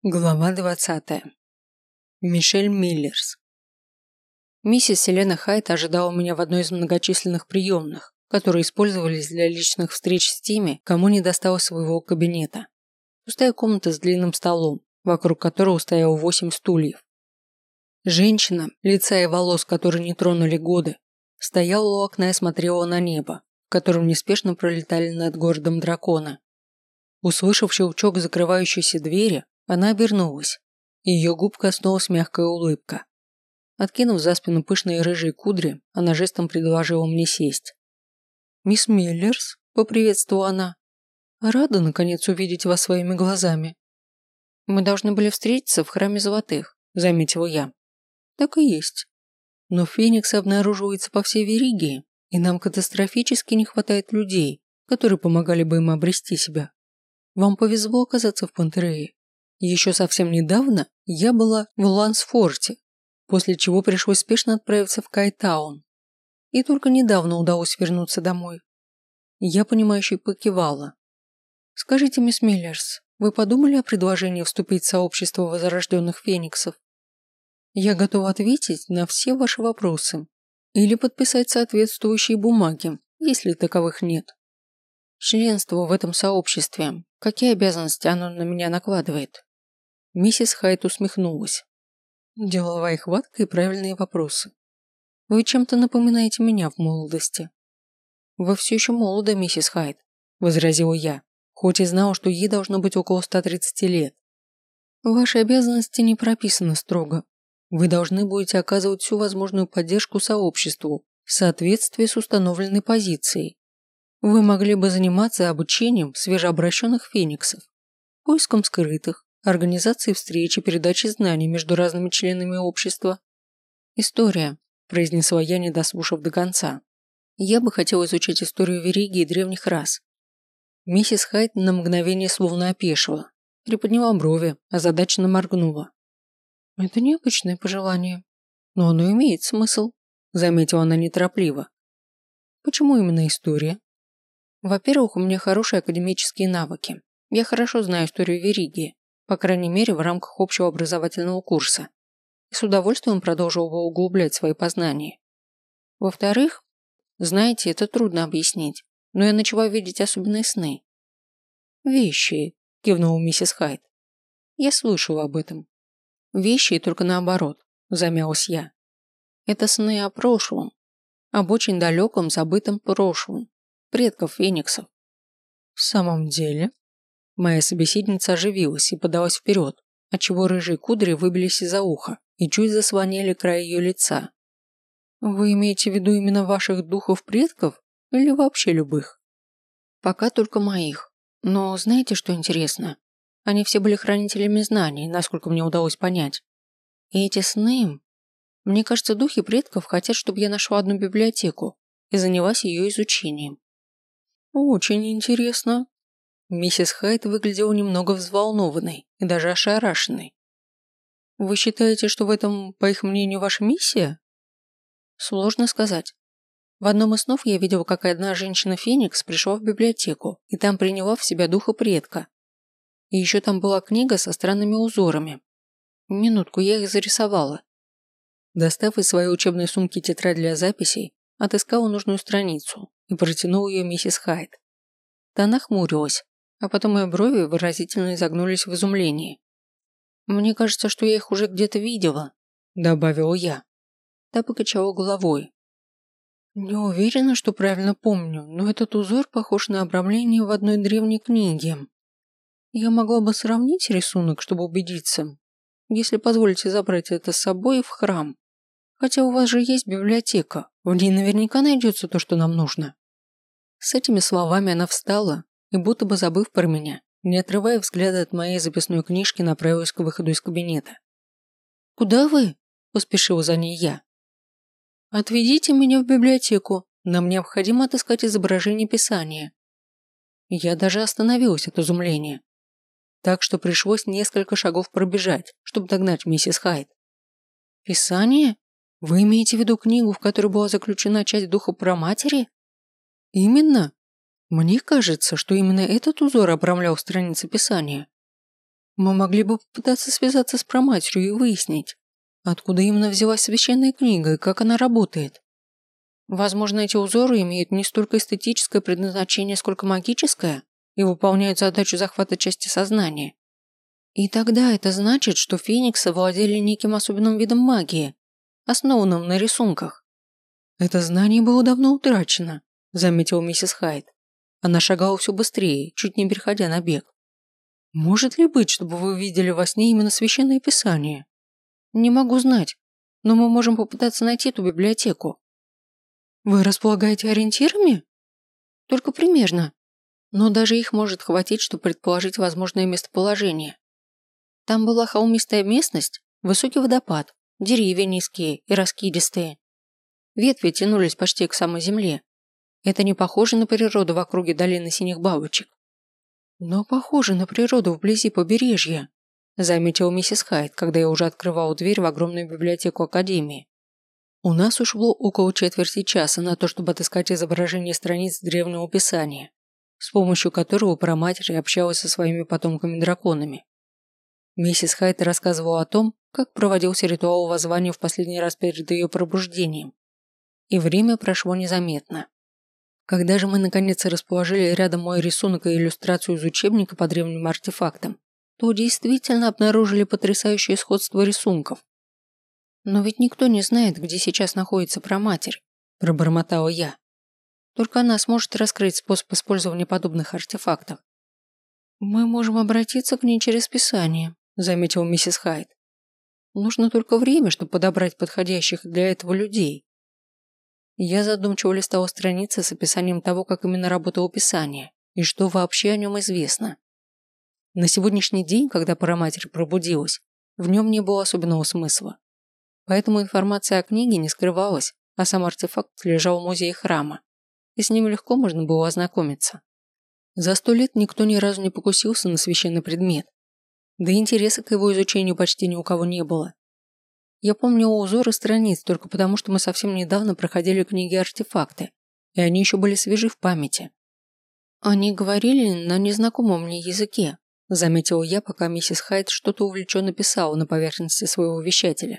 Глава 20. Мишель Миллерс. Миссис Селена Хайт ожидала меня в одной из многочисленных приемных, которые использовались для личных встреч с теми, кому не досталось своего кабинета. Пустая комната с длинным столом, вокруг которого стояло 8 стульев. Женщина, лица и волос, которые не тронули годы, стояла у окна и смотрела на небо, в котором неспешно пролетали над городом драконы. Услышав щелчок закрывающейся двери, она обернулась, и ее губ коснулась мягкая улыбка. Откинув за спину пышные рыжие кудри, она жестом предложила мне сесть. «Мисс Миллерс», – поприветствовала она, – «рада, наконец, увидеть вас своими глазами». «Мы должны были встретиться в храме золотых», – заметила я. «Так и есть. Но фениксы обнаруживаются по всей Веригии, и нам катастрофически не хватает людей, которые помогали бы им обрести себя. Вам повезло оказаться в Пантерее. Еще совсем недавно я была в Лансфорте, после чего пришлось спешно отправиться в Кайтаун. И только недавно удалось вернуться домой. Я, понимающе покивала. Скажите, мисс Миллерс, вы подумали о предложении вступить в сообщество возрожденных фениксов? Я готова ответить на все ваши вопросы или подписать соответствующие бумаги, если таковых нет. Членство в этом сообществе, какие обязанности оно на меня накладывает? Миссис Хайт усмехнулась. Деловая хватка и правильные вопросы. Вы чем-то напоминаете меня в молодости. Вы все еще молоды, миссис Хайт, возразила я, хоть и знала, что ей должно быть около 130 лет. Ваши обязанности не прописаны строго. Вы должны будете оказывать всю возможную поддержку сообществу в соответствии с установленной позицией. Вы могли бы заниматься обучением свежеобращенных фениксов, поиском скрытых, организацией встреч и передачей знаний между разными членами общества. История, произнесла я, не дослушав до конца. Я бы хотела изучать историю Веригии и древних рас. Миссис Хайт на мгновение словно опешила, приподняла брови, озадаченно моргнула. Это необычное пожелание, но оно имеет смысл, заметила она неторопливо. Почему именно история? Во-первых, у меня хорошие академические навыки. Я хорошо знаю историю Веригии, по крайней мере, в рамках общего образовательного курса, и с удовольствием продолжил бы углублять свои познания. Во-вторых, знаете, это трудно объяснить, но я начала видеть особенные сны. «Вещи», – кивнула миссис Хайт. «Я слышала об этом». «Вещи и только наоборот», – замялась я. «Это сны о прошлом, об очень далеком, забытом прошлом, предков фениксов». «В самом деле?» Моя собеседница оживилась и подалась вперед, отчего рыжие кудри выбились из-за уха и чуть заслоняли край ее лица. «Вы имеете в виду именно ваших духов предков или вообще любых?» «Пока только моих. Но знаете, что интересно? Они все были хранителями знаний, насколько мне удалось понять. И эти сны... Мне кажется, духи предков хотят, чтобы я нашла одну библиотеку и занялась ее изучением». «Очень интересно». Миссис Хайт выглядела немного взволнованной и даже ошарашенной. «Вы считаете, что в этом, по их мнению, ваша миссия?» «Сложно сказать. В одном из снов я видела, как одна женщина-феникс пришла в библиотеку и там приняла в себя духа предка. И еще там была книга со странными узорами. Минутку, я их зарисовала». Достав из своей учебной сумки тетрадь для записей, отыскала нужную страницу и протянула ее миссис Хайт. Та нахмурилась, а потом ее брови выразительно изогнулись в изумлении. «Мне кажется, что я их уже где-то видела», – добавила я. Та покачала головой. «Не уверена, что правильно помню, но этот узор похож на обрамление в одной древней книге. Я могла бы сравнить рисунок, чтобы убедиться, если позволите забрать это с собой в храм. Хотя у вас же есть библиотека, в ней наверняка найдется то, что нам нужно». С этими словами она встала и, будто бы забыв про меня, не отрывая взгляда от моей записной книжки, направилась к выходу из кабинета. «Куда вы?» – поспешила за ней я. «Отведите меня в библиотеку, нам необходимо отыскать изображение Писания». Я даже остановилась от изумления, так что пришлось несколько шагов пробежать, чтобы догнать миссис Хайт. «Писание? Вы имеете в виду книгу, в которой была заключена часть духа праматери?» «Именно. Мне кажется, что именно этот узор обрамлял страницы Писания». Мы могли бы попытаться связаться с праматерью и выяснить, откуда именно взялась священная книга и как она работает. Возможно, эти узоры имеют не столько эстетическое предназначение, сколько магическое и выполняют задачу захвата части сознания. И тогда это значит, что фениксы владели неким особенным видом магии, основанным на рисунках. Это знание было давно утрачено, заметила миссис Хайд. Она шагала все быстрее, чуть не переходя на бег. Может ли быть, чтобы вы видели во сне именно священное писание? Не могу знать, но мы можем попытаться найти эту библиотеку. Вы располагаете ориентирами? Только примерно. Но даже их может хватить, чтобы предположить возможное местоположение. Там была холмистая местность, высокий водопад, деревья низкие и раскидистые. Ветви тянулись почти к самой земле. Это не похоже на природу в округе долины синих бабочек. Но похоже на природу вблизи побережья, заметила миссис Хайд, когда я уже открывала дверь в огромную библиотеку Академии. У нас ушло около четверти часа на то, чтобы отыскать изображение страниц древнего писания, с помощью которого праматерь общалась со своими потомками-драконами. Миссис Хайт рассказывала о том, как проводился ритуал воззвания в последний раз перед ее пробуждением. И время прошло незаметно. Когда же мы наконец расположили рядом мой рисунок и иллюстрацию из учебника по древним артефактам, то действительно обнаружили потрясающее сходство рисунков. «Но ведь никто не знает, где сейчас находится праматерь», – пробормотала я. «Только она сможет раскрыть способ использования подобных артефактов». «Мы можем обратиться к ней через писание», – заметила миссис Хайд. «Нужно только время, чтобы подобрать подходящих для этого людей». Я задумчиво листала страницы с описанием того, как именно работало писание и что вообще о нем известно. На сегодняшний день, когда праматерь пробудилась, в нем не было особенного смысла. Поэтому информация о книге не скрывалась, а сам артефакт лежал в музее храма, и с ним легко можно было ознакомиться. За 100 лет никто ни разу не покусился на священный предмет, да и интереса к его изучению почти ни у кого не было. Я помню узоры страниц только потому, что мы совсем недавно проходили книги-артефакты, и они еще были свежи в памяти. Они говорили на незнакомом мне языке, заметила я, пока миссис Хайд что-то увлеченно писала на поверхности своего вещателя.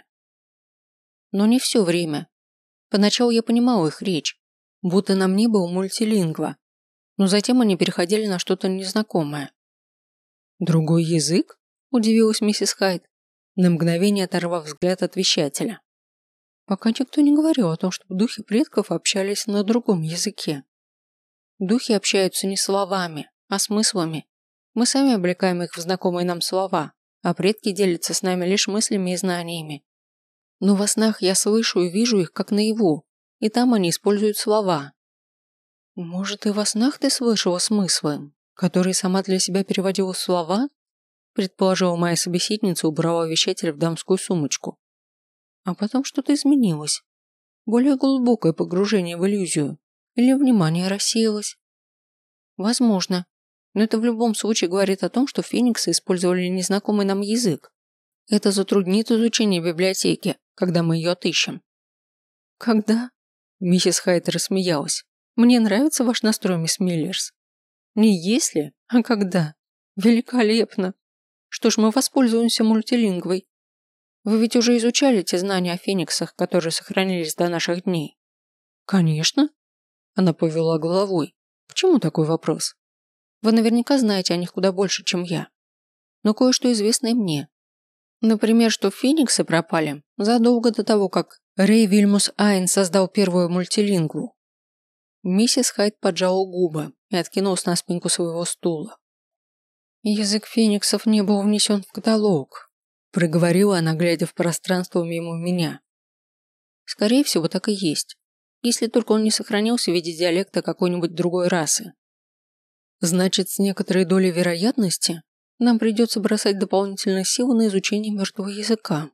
Но не все время. Поначалу я понимала их речь, будто на мне был мультилингва, но затем они переходили на что-то незнакомое. «Другой язык?» – удивилась миссис Хайд, на мгновение оторвав взгляд от вещателя. Пока никто не говорил о том, чтобы духи предков общались на другом языке. Духи общаются не словами, а смыслами. Мы сами облекаем их в знакомые нам слова, а предки делятся с нами лишь мыслями и знаниями. Но во снах я слышу и вижу их как наяву, и там они используют слова. Может, и во снах ты слышала смыслы, которые сама для себя переводила в слова? Предположила моя собеседница, убрала вещатель в дамскую сумочку. А потом что-то изменилось. Более глубокое погружение в иллюзию. Или внимание рассеялось. Возможно. Но это в любом случае говорит о том, что фениксы использовали незнакомый нам язык. Это затруднит изучение библиотеки, когда мы ее отыщем. Когда? Миссис Хайт рассмеялась. Мне нравится ваш настрой, мисс Миллерс. Не если, а когда. Великолепно. Что ж, мы воспользуемся мультилингвой. Вы ведь уже изучали те знания о фениксах, которые сохранились до наших дней? Конечно. Она повела головой. Почему такой вопрос? Вы наверняка знаете о них куда больше, чем я. Но кое-что известно и мне. Например, что фениксы пропали задолго до того, как Рэй Вильмус Айн создал первую мультилингву. Миссис Хайд поджала губы и откинулась на спинку своего стула. «Язык фениксов не был внесен в каталог», – проговорила она, глядя в пространство мимо меня. «Скорее всего, так и есть, если только он не сохранился в виде диалекта какой-нибудь другой расы. Значит, с некоторой долей вероятности нам придется бросать дополнительные силы на изучение мертвого языка.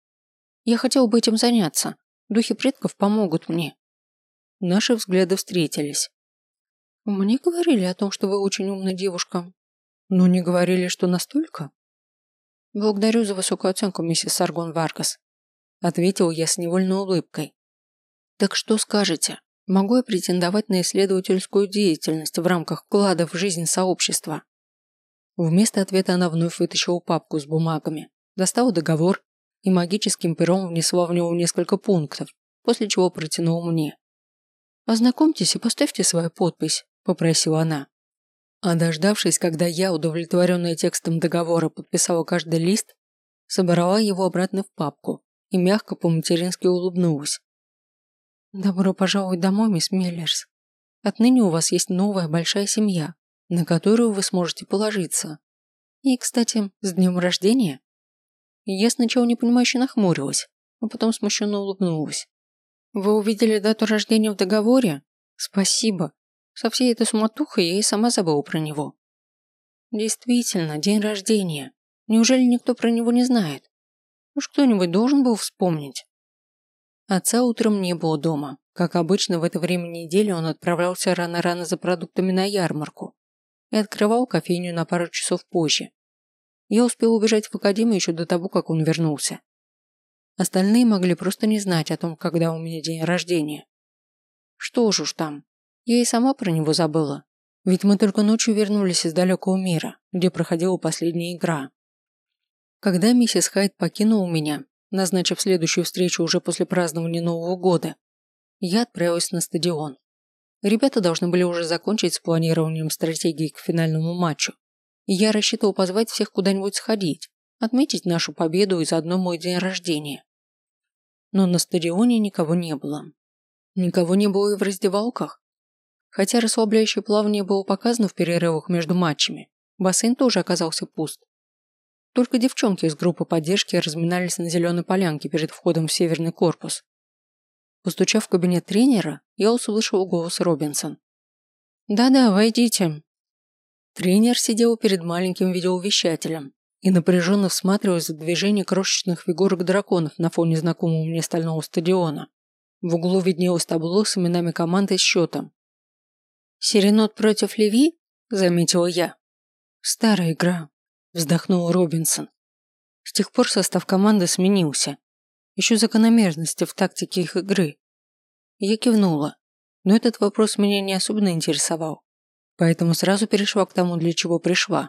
Я хотел бы этим заняться. Духи предков помогут мне». Наши взгляды встретились. «Мне говорили о том, что вы очень умная девушка. Но не говорили, что настолько?» «Благодарю за высокую оценку, миссис Саргон Варгас», ответил я с невольной улыбкой. «Так что скажете? Могу я претендовать на исследовательскую деятельность в рамках вклада в жизнь сообщества?» Вместо ответа она вновь вытащила папку с бумагами, достала договор и магическим пером внесла в него несколько пунктов, после чего протянула мне. «Ознакомьтесь и поставьте свою подпись», – попросила она. А дождавшись, когда я, удовлетворенная текстом договора, подписала каждый лист, собрала его обратно в папку и мягко по-матерински улыбнулась. «Добро пожаловать домой, мисс Миллерс. Отныне у вас есть новая большая семья, на которую вы сможете положиться. И, кстати, с днем рождения!» Я сначала непонимающе нахмурилась, а потом смущенно улыбнулась. «Вы увидели дату рождения в договоре? Спасибо. Со всей этой суматохой я и сама забыла про него». «Действительно, день рождения. Неужели никто про него не знает? Уж кто-нибудь должен был вспомнить». Отца утром не было дома. Как обычно, в это время недели он отправлялся рано-рано за продуктами на ярмарку и открывал кофейню на пару часов позже. Я успел убежать в академию еще до того, как он вернулся. Остальные могли просто не знать о том, когда у меня день рождения. Что ж уж там, я и сама про него забыла. Ведь мы только ночью вернулись из далекого мира, где проходила последняя игра. Когда миссис Хайд покинула меня, назначив следующую встречу уже после празднования Нового года, я отправилась на стадион. Ребята должны были уже закончить с планированием стратегии к финальному матчу, и я рассчитывал позвать всех куда-нибудь сходить, отметить нашу победу и заодно мой день рождения. Но на стадионе никого не было. Никого не было и в раздевалках. Хотя расслабляющее плавание было показано в перерывах между матчами, бассейн тоже оказался пуст. Только девчонки из группы поддержки разминались на зеленой полянке перед входом в северный корпус. Постучав в кабинет тренера, я услышал голос Робинсон. «Да-да, войдите». Тренер сидел перед маленьким видеоувещателем и напряженно всматриваясь в движение крошечных фигурок драконов на фоне знакомого мне стального стадиона. В углу виднелось табло с именами команды и счетом. «Сиренот против Леви?» – заметила я. «Старая игра», – вздохнул Робинсон. С тех пор состав команды сменился. Еще закономерности в тактике их игры. Я кивнула, но этот вопрос меня не особенно интересовал, поэтому сразу перешла к тому, для чего пришла.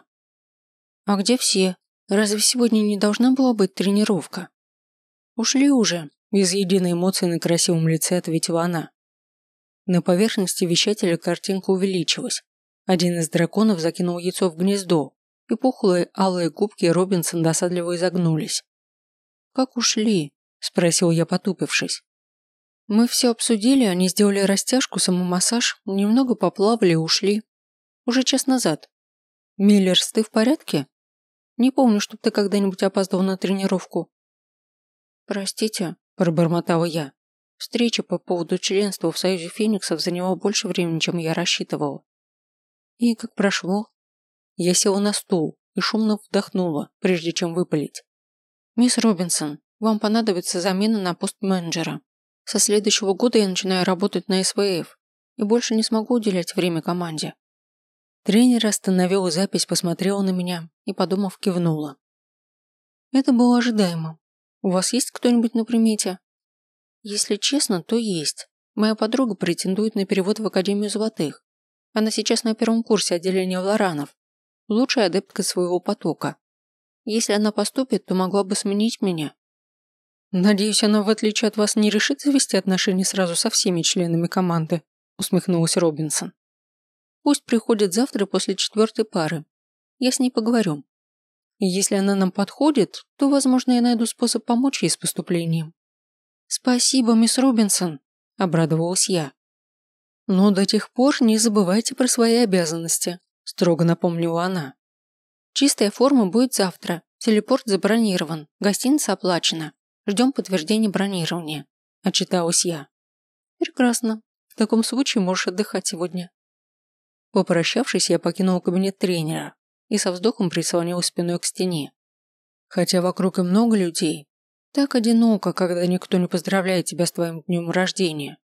«А где все? Разве сегодня не должна была быть тренировка?» «Ушли уже», – без единой эмоции на красивом лице ответила она. На поверхности вещателя картинка увеличилась. Один из драконов закинул яйцо в гнездо, и пухлые алые губки Робинсон досадливо изогнулись. «Как ушли?» – спросил я, потупившись. «Мы все обсудили, они сделали растяжку, самомассаж, немного поплавали и ушли. Уже час назад. Миллерс, ты в порядке? Не помню, чтоб ты когда-нибудь опаздывал на тренировку». «Простите», – пробормотала я. Встреча по поводу членства в Союзе Фениксов заняла больше времени, чем я рассчитывала. И как прошло? Я села на стул и шумно вдохнула, прежде чем выпалить. «Мисс Робинсон, вам понадобится замена на пост менеджера. Со следующего года я начинаю работать на СВФ и больше не смогу уделять время команде». Тренер остановила запись, посмотрела на меня и, подумав, кивнула. «Это было ожидаемо. У вас есть кто-нибудь на примете?» «Если честно, то есть. Моя подруга претендует на перевод в Академию Золотых. Она сейчас на первом курсе отделения Лоранов. Лучшая адептка своего потока. Если она поступит, то могла бы сменить меня». «Надеюсь, она, в отличие от вас, не решит завести отношения сразу со всеми членами команды», усмехнулась Робинсон. «Пусть приходит завтра после 4-й пары. Я с ней поговорю. И если она нам подходит, то, возможно, я найду способ помочь ей с поступлением». «Спасибо, мисс Робинсон», – обрадовалась я. «Но до тех пор не забывайте про свои обязанности», – строго напомнила она. «Чистая форма будет завтра. Телепорт забронирован. Гостиница оплачена. Ждем подтверждения бронирования», – отчиталась я. «Прекрасно. В таком случае можешь отдыхать сегодня». Попрощавшись, я покинула кабинет тренера и со вздохом прислонилась спиной к стене. Хотя вокруг и много людей, так одиноко, когда никто не поздравляет тебя с твоим днем рождения.